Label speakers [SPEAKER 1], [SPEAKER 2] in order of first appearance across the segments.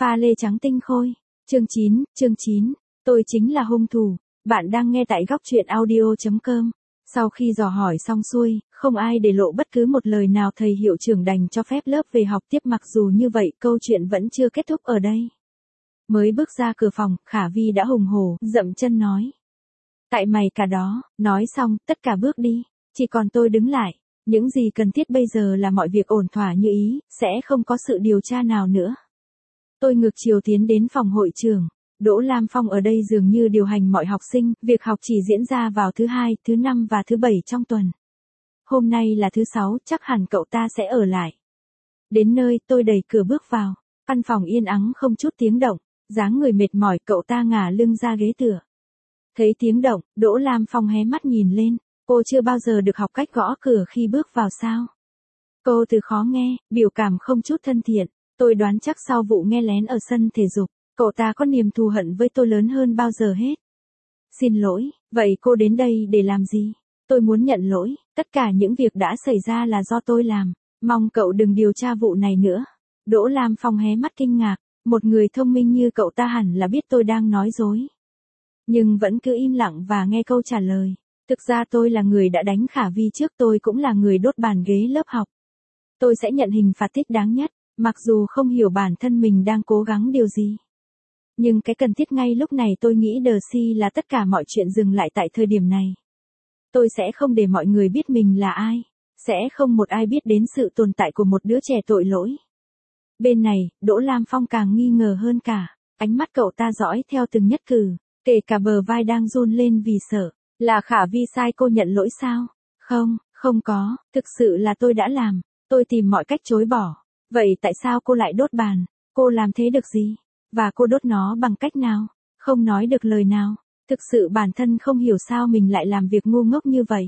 [SPEAKER 1] Pha lê trắng tinh khôi. Chương 9. Tôi chính là hung thủ. Bạn đang nghe tại góc truyện audio.com. Sau khi dò hỏi xong xuôi, không ai để lộ bất cứ một lời nào, thầy hiệu trưởng đành cho phép lớp về học tiếp. Mặc dù như vậy, câu chuyện vẫn chưa kết thúc ở đây. Mới bước ra cửa phòng, Khả Vi đã hùng hổ, dậm chân nói. Tại mày cả đó, nói xong, tất cả bước đi. Chỉ còn tôi đứng lại. Những gì cần thiết bây giờ là mọi việc ổn thỏa như ý, sẽ không có sự điều tra nào nữa. Tôi ngược chiều tiến đến phòng hội trưởng. Đỗ Lam Phong ở đây dường như điều hành mọi học sinh, việc học chỉ diễn ra vào thứ 2, thứ 5 và thứ 7 trong tuần. Hôm nay là thứ 6, chắc hẳn cậu ta sẽ ở lại. Đến nơi, tôi đẩy cửa bước vào. Căn phòng yên ắng không chút tiếng động, dáng người mệt mỏi, cậu ta ngả lưng ra ghế tựa. Thấy tiếng động, Đỗ Lam Phong hé mắt nhìn lên, cô chưa bao giờ được học cách gõ cửa khi bước vào sao? Cô từ khó nghe, biểu cảm không chút thân thiện. Tôi đoán chắc sau vụ nghe lén ở sân thể dục, cậu ta có niềm thù hận với tôi lớn hơn bao giờ hết. Xin lỗi, vậy cô đến đây để làm gì? Tôi muốn nhận lỗi, tất cả những việc đã xảy ra là do tôi làm. Mong cậu đừng điều tra vụ này nữa. Đỗ Lam Phong hé mắt kinh ngạc, một người thông minh như cậu ta hẳn là biết tôi đang nói dối. Nhưng vẫn cứ im lặng và nghe câu trả lời. Thực ra tôi là người đã đánh Khả Vi trước, tôi cũng là người đốt bàn ghế lớp học. Tôi sẽ nhận hình phạt thích đáng nhất, mặc dù không hiểu bản thân mình đang cố gắng điều gì. Nhưng cái cần thiết ngay lúc này tôi nghĩ Đờ-Si là tất cả mọi chuyện dừng lại tại thời điểm này. Tôi sẽ không để mọi người biết mình là ai. Sẽ không một ai biết đến sự tồn tại của một đứa trẻ tội lỗi. Bên này, Đỗ Lam Phong càng nghi ngờ hơn cả. Ánh mắt cậu ta dõi theo từng nhất cử, kể cả bờ vai đang run lên vì sợ. Là Khả Vi sai cô nhận lỗi sao? Không có, thực sự là tôi đã làm. Tôi tìm mọi cách chối bỏ. Vậy tại sao cô lại đốt bàn? Cô làm thế được gì? Và cô đốt nó bằng cách nào? Không nói được lời nào. Thực sự bản thân không hiểu sao mình lại làm việc ngu ngốc như vậy.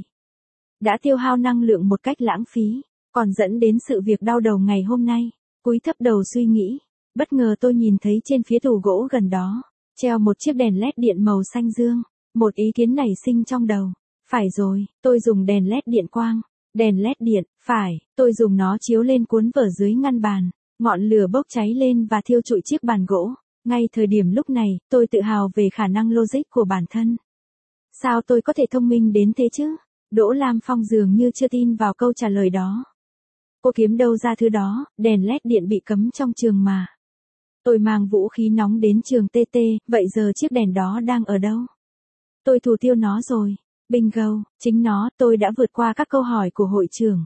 [SPEAKER 1] Đã tiêu hao năng lượng một cách lãng phí, còn dẫn đến sự việc đau đầu ngày hôm nay. Cúi thấp đầu suy nghĩ, bất ngờ tôi nhìn thấy trên phía tủ gỗ gần đó, treo một chiếc đèn led điện màu xanh dương. Một ý kiến nảy sinh trong đầu. Phải rồi, tôi dùng đèn led điện quang. Đèn led điện, phải, tôi dùng nó chiếu lên cuốn vở dưới ngăn bàn. Ngọn lửa bốc cháy lên và thiêu trụi chiếc bàn gỗ. Ngay thời điểm lúc này, tôi tự hào về khả năng logic của bản thân. Sao tôi có thể thông minh đến thế chứ? Đỗ Lam Phong dường như chưa tin vào câu trả lời đó. Cô kiếm đâu ra thứ đó, đèn led điện bị cấm trong trường mà. Tôi mang vũ khí nóng đến trường TT, vậy giờ chiếc đèn đó đang ở đâu? Tôi thủ tiêu nó rồi. Bingo, chính nó, tôi đã vượt qua các câu hỏi của hội trưởng.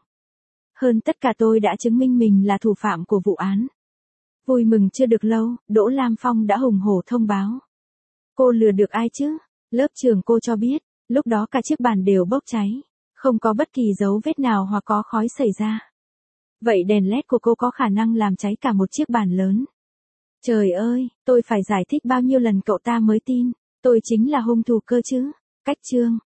[SPEAKER 1] Hơn tất cả tôi đã chứng minh mình là thủ phạm của vụ án. Vui mừng chưa được lâu, Đỗ Lam Phong đã hùng hổ thông báo. Cô lừa được ai chứ? Lớp trưởng cô cho biết, lúc đó cả chiếc bàn đều bốc cháy. Không có bất kỳ dấu vết nào hoặc có khói xảy ra. Vậy đèn led của cô có khả năng làm cháy cả một chiếc bàn lớn. Trời ơi, tôi phải giải thích bao nhiêu lần cậu ta mới tin. Tôi chính là hung thủ cơ chứ. Cách chương.